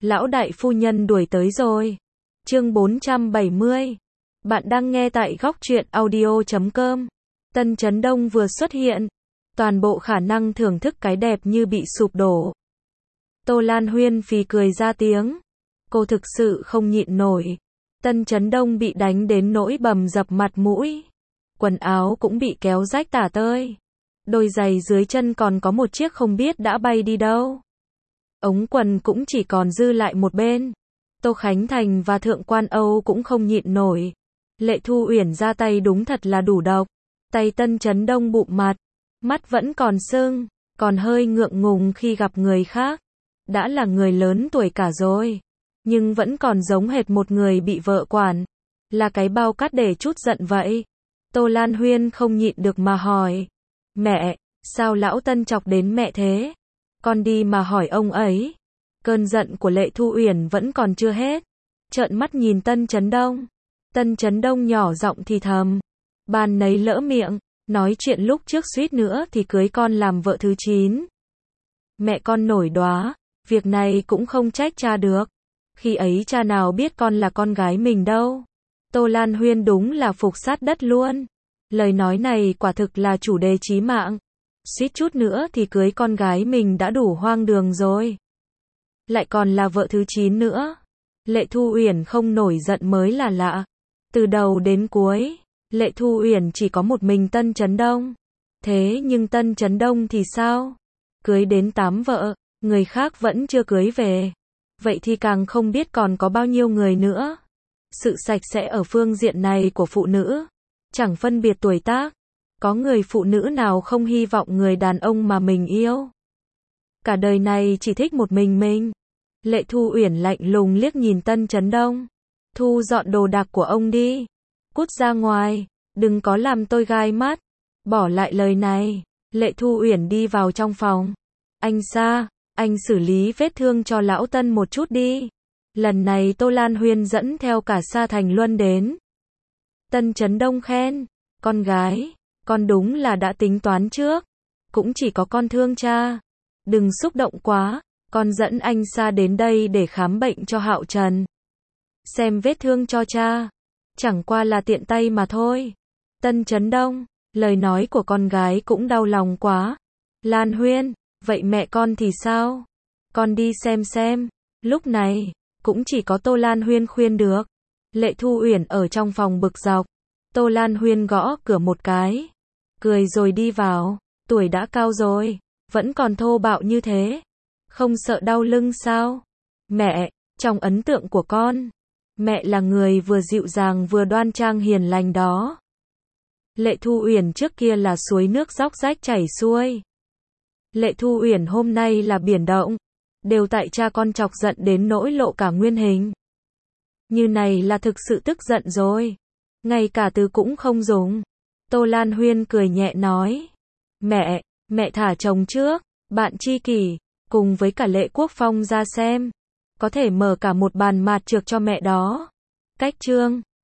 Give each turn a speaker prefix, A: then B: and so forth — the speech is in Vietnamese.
A: Lão đại phu nhân đuổi tới rồi. Chương 470. Bạn đang nghe tại góc truyện audio.com. Tân Chấn Đông vừa xuất hiện, toàn bộ khả năng thưởng thức cái đẹp như bị sụp đổ. Tô Lan Huyên phì cười ra tiếng. Cô thực sự không nhịn nổi. Tân Chấn Đông bị đánh đến nỗi bầm dập mặt mũi. Quần áo cũng bị kéo rách tả tơi. Đôi giày dưới chân còn có một chiếc không biết đã bay đi đâu. Ống quần cũng chỉ còn dư lại một bên. Tô Khánh Thành và Thượng Quan Âu cũng không nhịn nổi. Lệ Thu Uyển ra tay đúng thật là đủ độc. Tay Tân Chấn Đông bụng mặt, mắt vẫn còn sưng, còn hơi ngượng ngùng khi gặp người khác. Đã là người lớn tuổi cả rồi, nhưng vẫn còn giống hệt một người bị vợ quản. Là cái bao cát để chút giận vậy. Tô Lan Huyên không nhịn được mà hỏi. Mẹ, sao lão Tân chọc đến mẹ thế? Con đi mà hỏi ông ấy. Cơn giận của Lệ Thu Uyển vẫn còn chưa hết. Trợn mắt nhìn Tân Chấn Đông. Tân Chấn Đông nhỏ giọng thì thầm. Ban nấy lỡ miệng, nói chuyện lúc trước suýt nữa thì cưới con làm vợ thứ 9. Mẹ con nổi đoá, việc này cũng không trách cha được. Khi ấy cha nào biết con là con gái mình đâu. Tô Lan Huyên đúng là phục sát đất luôn. Lời nói này quả thực là chủ đề chí mạng. Suýt chút nữa thì cưới con gái mình đã đủ hoang đường rồi. Lại còn là vợ thứ 9 nữa. Lệ Thu Uyển không nổi giận mới là lạ. Từ đầu đến cuối, Lệ Thu Uyển chỉ có một mình Tân Chấn Đông. Thế nhưng Tân Chấn Đông thì sao? Cưới đến 8 vợ, người khác vẫn chưa cưới về. Vậy thì càng không biết còn có bao nhiêu người nữa. Sự sạch sẽ ở phương diện này của phụ nữ, chẳng phân biệt tuổi tác. Có người phụ nữ nào không hy vọng người đàn ông mà mình yêu cả đời này chỉ thích một mình. Lệ Thu Uyển lạnh lùng liếc nhìn Tân Chấn Đông. Thu dọn đồ đạc của ông đi. Cút ra ngoài, đừng có làm tôi gai mắt. Bỏ lại lời này, Lệ Thu Uyển đi vào trong phòng. Anh Sa, anh xử lý vết thương cho lão Tân một chút đi. Lần này Tô Lan Huyên dẫn theo cả Sa Thành Luân đến. Tân Chấn Đông khen. Con gái, con đúng là đã tính toán trước. Cũng chỉ có con thương cha. Đừng xúc động quá, con dẫn anh Sa đến đây để khám bệnh cho Hạo Trần. Xem vết thương cho cha. Chẳng qua là tiện tay mà thôi. Tân Chấn Đông, lời nói của con gái cũng đau lòng quá. Lan Huyên, vậy mẹ con thì sao? Con đi xem. Lúc này, cũng chỉ có Tô Lan Huyên khuyên được. Lệ Thu Uyển ở trong phòng bực dọc. Tô Lan Huyên gõ cửa một cái. Cười rồi đi vào. Tuổi đã cao rồi, vẫn còn thô bạo như thế. Không sợ đau lưng sao? Mẹ, trong ấn tượng của con, mẹ là người vừa dịu dàng vừa đoan trang hiền lành đó. Lệ Thu Uyển trước kia là suối nước róc rách chảy xuôi. Lệ Thu Uyển hôm nay là biển động. Đều tại cha con chọc giận đến nỗi lộ cả nguyên hình. Như này là thực sự tức giận rồi. Ngay cả từ cũng không dùng. Tô Lan Huyên cười nhẹ nói. Mẹ thả chồng trước, bạn tri kỷ, cùng với cả Lệ Quốc Phong ra xem. Có thể mở cả một bàn mạt trược cho mẹ đó. Cách chương